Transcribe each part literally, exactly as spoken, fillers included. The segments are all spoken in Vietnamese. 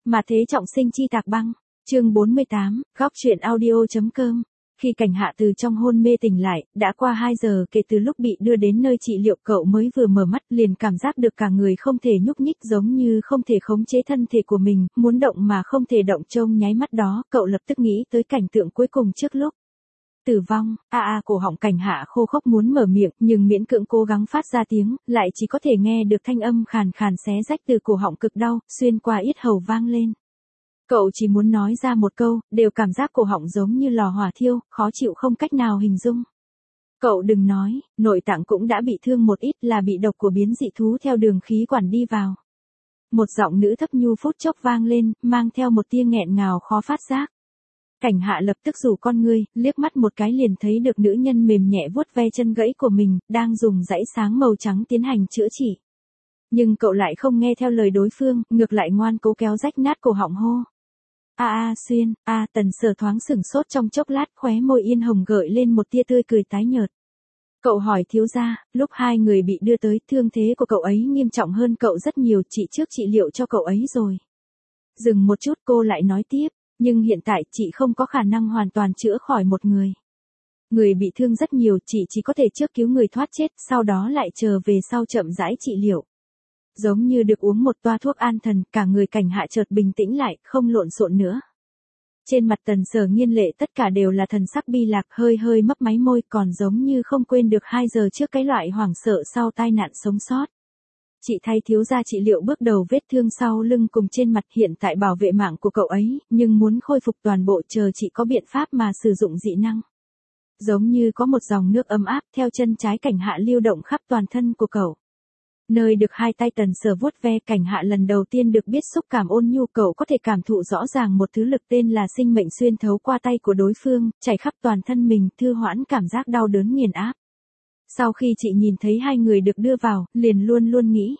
Mà thế trọng sinh chi tạc băng. Chương bốn mươi tám, góc truyện audio.com. Khi Cảnh Hạ từ trong hôn mê tỉnh lại, đã qua hai giờ kể từ lúc bị đưa đến nơi trị liệu, cậu mới vừa mở mắt liền cảm giác được cả người không thể nhúc nhích, giống như không thể khống chế thân thể của mình, muốn động mà không thể động. Trong nháy mắt đó, cậu lập tức nghĩ tới cảnh tượng cuối cùng trước lúc tử vong. A a cổ họng Cảnh Hạ khô khốc muốn mở miệng, nhưng miễn cưỡng cố gắng phát ra tiếng, lại chỉ có thể nghe được thanh âm khàn khàn xé rách từ cổ họng cực đau, xuyên qua yết hầu vang lên. Cậu chỉ muốn nói ra một câu, đều cảm giác cổ họng giống như lò hỏa thiêu, khó chịu không cách nào hình dung. Cậu đừng nói, nội tạng cũng đã bị thương một ít, là bị độc của biến dị thú theo đường khí quản đi vào. Một giọng nữ thấp nhu phút chốc vang lên, mang theo một tia nghẹn ngào khó phát giác. Cảnh Hạ lập tức rủ con ngươi, liếc mắt một cái liền thấy được nữ nhân mềm nhẹ vuốt ve chân gãy của mình, đang dùng dãy sáng màu trắng tiến hành chữa trị. Nhưng cậu lại không nghe theo lời đối phương, ngược lại ngoan cố kéo rách nát cổ họng hô. A a xuyên, a Tần Sở thoáng sửng sốt trong chốc lát, khóe môi yên hồng gợi lên một tia tươi cười tái nhợt. Cậu hỏi thiếu gia, lúc hai người bị đưa tới, thương thế của cậu ấy nghiêm trọng hơn cậu rất nhiều, chị trước trị liệu cho cậu ấy rồi. Dừng một chút cô lại nói tiếp, nhưng hiện tại chị không có khả năng hoàn toàn chữa khỏi một người. Người bị thương rất nhiều, chị chỉ có thể trước cứu người thoát chết, sau đó lại chờ về sau chậm rãi trị liệu. Giống như được uống một toa thuốc an thần, cả người Cảnh Hạ chợt bình tĩnh lại, không lộn xộn nữa. Trên mặt Tần Sở nghiên lệ tất cả đều là thần sắc bi lạc, hơi hơi mấp máy môi, còn giống như không quên được hai giờ trước cái loại hoảng sợ sau tai nạn sống sót. Chị thay thiếu gia trị liệu bước đầu vết thương sau lưng cùng trên mặt, hiện tại bảo vệ mạng của cậu ấy, nhưng muốn khôi phục toàn bộ chờ chị có biện pháp mà sử dụng dị năng. Giống như có một dòng nước ấm áp theo chân trái Cảnh Hạ lưu động khắp toàn thân của cậu. Nơi được hai tay Tần Sở vuốt ve, Cảnh Hạ lần đầu tiên được biết xúc cảm ôn nhu, cậu có thể cảm thụ rõ ràng một thứ lực tên là sinh mệnh xuyên thấu qua tay của đối phương, chảy khắp toàn thân mình, thư hoãn cảm giác đau đớn nghiền áp. Sau khi chị nhìn thấy hai người được đưa vào, liền luôn luôn nghĩ.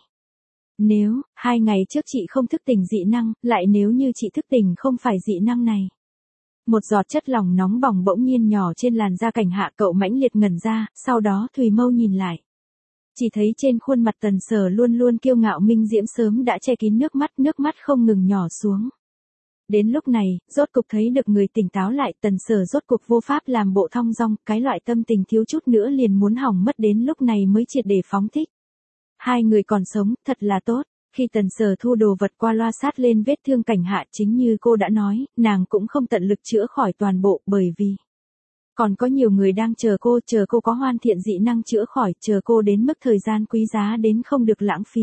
Nếu, hai ngày trước chị không thức tỉnh dị năng, lại nếu như chị thức tỉnh không phải dị năng này. Một giọt chất lỏng nóng bỏng bỗng nhiên nhỏ trên làn da Cảnh Hạ, cậu mãnh liệt ngẩn ra, sau đó thùy mâu nhìn lại. Chỉ thấy trên khuôn mặt Tần Sở luôn luôn kiêu ngạo minh diễm sớm đã che kín nước mắt, nước mắt không ngừng nhỏ xuống. Đến lúc này, rốt cục thấy được người tỉnh táo lại, Tần Sở rốt cục vô pháp làm bộ thong dong, cái loại tâm tình thiếu chút nữa liền muốn hỏng mất đến lúc này mới triệt để phóng thích. Hai người còn sống, thật là tốt. Khi Tần Sở thu đồ vật qua loa sát lên vết thương Cảnh Hạ, chính như cô đã nói, nàng cũng không tận lực chữa khỏi toàn bộ, bởi vì còn có nhiều người đang chờ cô, chờ cô có hoàn thiện dị năng chữa khỏi, chờ cô đến mức thời gian quý giá đến không được lãng phí.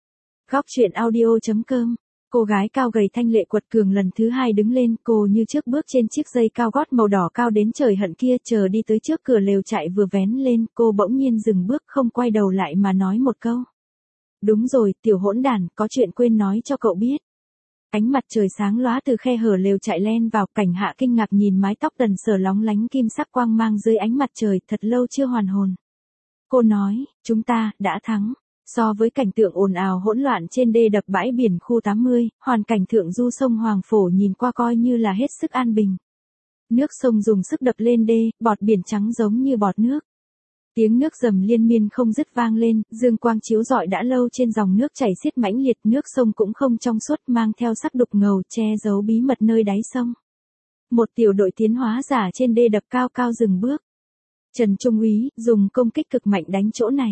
Góc truyện audio.com. Cô gái cao gầy thanh lệ quật cường lần thứ hai đứng lên, cô như trước bước trên chiếc dây cao gót màu đỏ cao đến trời hận kia, chờ đi tới trước cửa lều trại vừa vén lên, cô bỗng nhiên dừng bước không quay đầu lại mà nói một câu. Đúng rồi, tiểu hỗn đản, có chuyện quên nói cho cậu biết. Ánh mặt trời sáng lóa từ khe hở lều trại len vào, Cảnh Hạ kinh ngạc nhìn mái tóc Tần Sở lóng lánh kim sắc quang mang dưới ánh mặt trời, thật lâu chưa hoàn hồn. Cô nói, chúng ta, đã thắng. So với cảnh tượng ồn ào hỗn loạn trên đê đập bãi biển khu tám mươi, hoàn cảnh thượng du sông Hoàng Phổ nhìn qua coi như là hết sức an bình. Nước sông dùng sức đập lên đê, bọt biển trắng giống như bọt nước. Tiếng nước rầm liên miên không dứt vang lên, dương quang chiếu rọi đã lâu trên dòng nước chảy xiết mãnh liệt, nước sông cũng không trong suốt, mang theo sắc đục ngầu che giấu bí mật nơi đáy sông. Một tiểu đội tiến hóa giả trên đê đập cao cao dừng bước. Trần Trung Úy dùng công kích cực mạnh đánh chỗ này.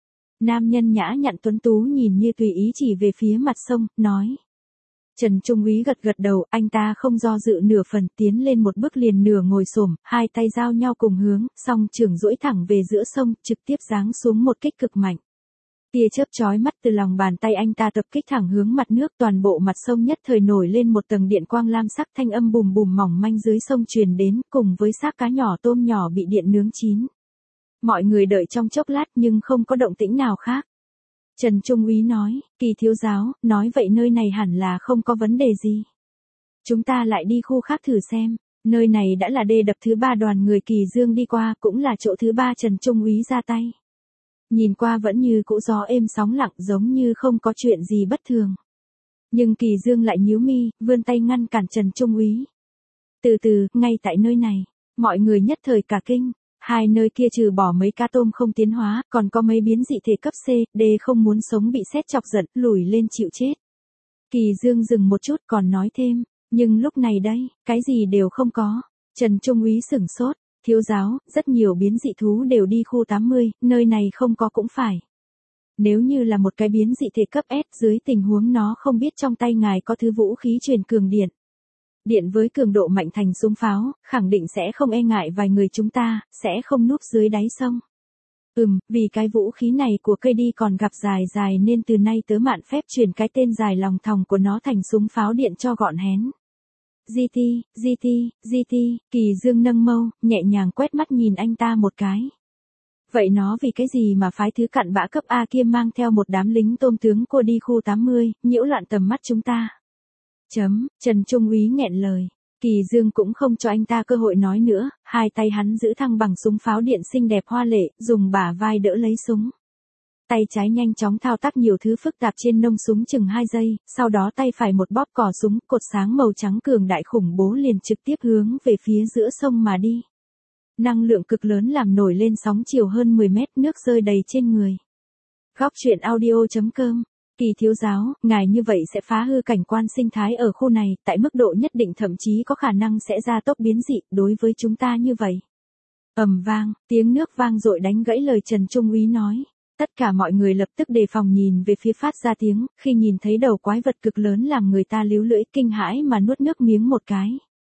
Nam nhân nhã nhặn tuấn tú nhìn như tùy ý chỉ về phía mặt sông, nói. Trần Trung Úy gật gật đầu, anh ta không do dự nửa phần, tiến lên một bước liền nửa ngồi xổm, hai tay giao nhau cùng hướng, song trường duỗi thẳng về giữa sông, trực tiếp giáng xuống một kích cực mạnh. Tia chớp chói mắt từ lòng bàn tay anh ta tập kích thẳng hướng mặt nước, toàn bộ mặt sông nhất thời nổi lên một tầng điện quang lam sắc, thanh âm bùm bùm mỏng manh dưới sông truyền đến, cùng với xác cá nhỏ tôm nhỏ bị điện nướng chín. Mọi người đợi trong chốc lát nhưng không có động tĩnh nào khác. Trần Trung Úy nói, Kỳ thiếu giáo, nói vậy nơi này hẳn là không có vấn đề gì. Chúng ta lại đi khu khác thử xem, nơi này đã là đê đập thứ ba đoàn người Kỳ Dương đi qua, cũng là chỗ thứ ba Trần Trung Úy ra tay. Nhìn qua vẫn như cũ gió êm sóng lặng, giống như không có chuyện gì bất thường. Nhưng Kỳ Dương lại nhíu mi, vươn tay ngăn cản Trần Trung Úy. Từ từ, ngay tại nơi này, mọi người nhất thời cả kinh. Hai nơi kia trừ bỏ mấy cá tôm không tiến hóa, còn có mấy biến dị thể cấp C, D không muốn sống bị sét chọc giận, lùi lên chịu chết. Kỳ Dương dừng một chút còn nói thêm, nhưng lúc này đây, cái gì đều không có. Trần Trung úy sửng sốt, thiếu giáo, rất nhiều biến dị thú đều đi khu tám mươi, nơi này không có cũng phải. Nếu như là một cái biến dị thể cấp S dưới tình huống nó không biết trong tay ngài có thứ vũ khí truyền cường điện. Điện với cường độ mạnh thành súng pháo, khẳng định sẽ không e ngại vài người chúng ta, sẽ không núp dưới đáy sông. Ừm, vì cái vũ khí này của cây đi còn gặp dài dài nên từ nay tớ mạn phép truyền cái tên dài lòng thòng của nó thành súng pháo điện cho gọn hén. giê tê, giê tê, giê tê, Kỳ Dương nâng mâu, nhẹ nhàng quét mắt nhìn anh ta một cái. Vậy nó vì cái gì mà phái thứ cặn bã cấp A kia mang theo một đám lính tôm tướng cô đi khu tám mươi, nhiễu loạn tầm mắt chúng ta. Chấm, Trần Trung úy nghẹn lời. Kỳ Dương cũng không cho anh ta cơ hội nói nữa, hai tay hắn giữ thăng bằng súng pháo điện xinh đẹp hoa lệ, dùng bả vai đỡ lấy súng. Tay trái nhanh chóng thao tác nhiều thứ phức tạp trên nông súng chừng hai giây, sau đó tay phải một bóp cò súng, cột sáng màu trắng cường đại khủng bố liền trực tiếp hướng về phía giữa sông mà đi. Năng lượng cực lớn làm nổi lên sóng chiều hơn mười mét, nước rơi đầy trên người. Góc truyện audio chấm com. Kỳ thiếu giáo, ngài như vậy sẽ phá hư cảnh quan sinh thái ở khu này, tại mức độ nhất định thậm chí có khả năng sẽ ra tốc biến dị, đối với chúng ta như vậy. Ầm vang, tiếng nước vang dội đánh gãy lời Trần Trung úy nói. Tất cả mọi người lập tức đề phòng nhìn về phía phát ra tiếng, khi nhìn thấy đầu quái vật cực lớn làm người ta líu lưỡi kinh hãi mà nuốt nước miếng một cái.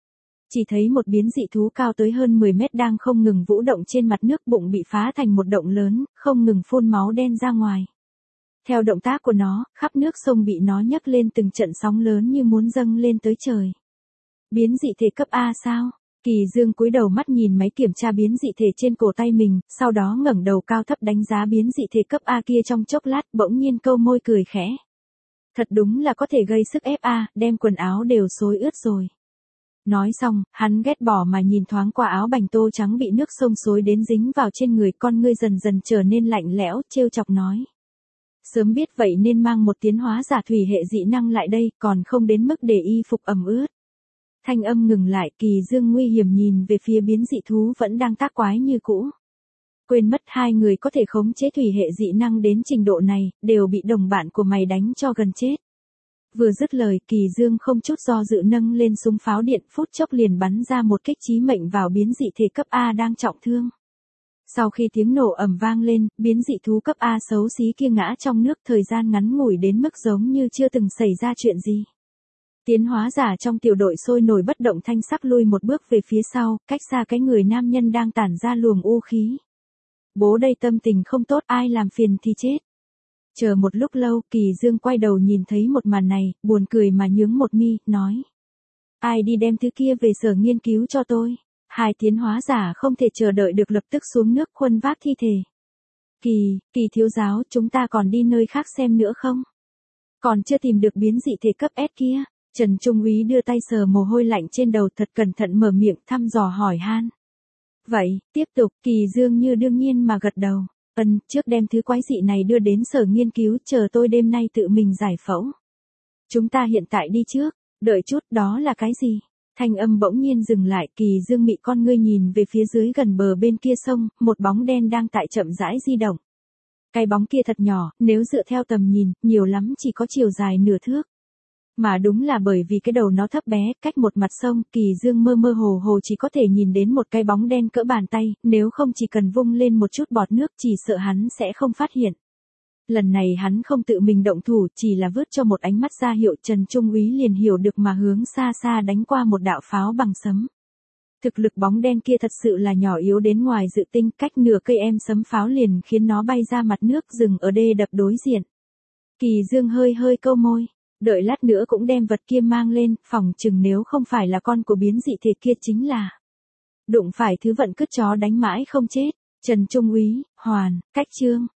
Chỉ thấy một biến dị thú cao tới hơn mười mét đang không ngừng vũ động trên mặt nước, bụng bị phá thành một động lớn, không ngừng phun máu đen ra ngoài. Theo động tác của nó, khắp nước sông bị nó nhấc lên từng trận sóng lớn như muốn dâng lên tới trời. Biến dị thể cấp A sao? Kỳ Dương cúi đầu mắt nhìn máy kiểm tra biến dị thể trên cổ tay mình, sau đó ngẩng đầu cao thấp đánh giá biến dị thể cấp A kia trong chốc lát, bỗng nhiên câu môi cười khẽ. Thật đúng là có thể gây sức ép A, đem quần áo đều xối ướt rồi. Nói xong, hắn ghét bỏ mà nhìn thoáng qua áo bành tô trắng bị nước sông xối đến dính vào trên người, con ngươi dần dần trở nên lạnh lẽo, trêu chọc nói. Sớm biết vậy nên mang một tiến hóa giả thủy hệ dị năng lại đây, còn không đến mức để y phục ẩm ướt. Thanh âm ngừng lại, Kỳ Dương nguy hiểm nhìn về phía biến dị thú vẫn đang tác quái như cũ. Quên mất hai người có thể khống chế thủy hệ dị năng đến trình độ này, đều bị đồng bạn của mày đánh cho gần chết. Vừa dứt lời, Kỳ Dương không chút do dự nâng lên súng pháo điện, phút chốc liền bắn ra một kích chí mệnh vào biến dị thể cấp A đang trọng thương. Sau khi tiếng nổ ầm vang lên, biến dị thú cấp A xấu xí kia ngã trong nước, thời gian ngắn ngủi đến mức giống như chưa từng xảy ra chuyện gì. Tiến hóa giả trong tiểu đội sôi nổi bất động thanh sắc lui một bước về phía sau, cách xa cái người nam nhân đang tản ra luồng u khí. Bố đây tâm tình không tốt, ai làm phiền thì chết. Chờ một lúc lâu, Kỳ Dương quay đầu nhìn thấy một màn này, buồn cười mà nhướng một mi, nói. Ai đi đem thứ kia về sở nghiên cứu cho tôi. Hai tiến hóa giả không thể chờ đợi được lập tức xuống nước khuân vác thi thể. Kỳ, Kỳ thiếu giáo, chúng ta còn đi nơi khác xem nữa không? Còn chưa tìm được biến dị thể cấp S kia. Trần Trung úy đưa tay sờ mồ hôi lạnh trên đầu, thật cẩn thận mở miệng thăm dò hỏi han. Vậy, tiếp tục, Kỳ Dương như đương nhiên mà gật đầu. Ân, trước đem thứ quái dị này đưa đến sở nghiên cứu, chờ tôi đêm nay tự mình giải phẫu. Chúng ta hiện tại đi trước, đợi chút, đó là cái gì? Thanh âm bỗng nhiên dừng lại, Kỳ Dương mị con ngươi nhìn về phía dưới gần bờ bên kia sông, một bóng đen đang tại chậm rãi di động. Cái bóng kia thật nhỏ, nếu dựa theo tầm nhìn, nhiều lắm chỉ có chiều dài nửa thước. Mà đúng là bởi vì cái đầu nó thấp bé, cách một mặt sông, Kỳ Dương mơ mơ hồ hồ chỉ có thể nhìn đến một cái bóng đen cỡ bàn tay, nếu không chỉ cần vung lên một chút bọt nước chỉ sợ hắn sẽ không phát hiện. Lần này hắn không tự mình động thủ, chỉ là vứt cho một ánh mắt ra hiệu, Trần Trung úy liền hiểu được mà hướng xa xa đánh qua một đạo pháo bằng sấm. Thực lực bóng đen kia thật sự là nhỏ yếu đến ngoài dự tính, cách nửa cây em sấm pháo liền khiến nó bay ra mặt nước, dừng ở đê đập đối diện. Kỳ Dương hơi hơi câu môi. Đợi lát nữa cũng đem vật kia mang lên, phòng chừng nếu không phải là con của biến dị thể kia chính là đụng phải thứ vận cứt chó đánh mãi không chết. Trần Trung úy, hoàn, cách chương.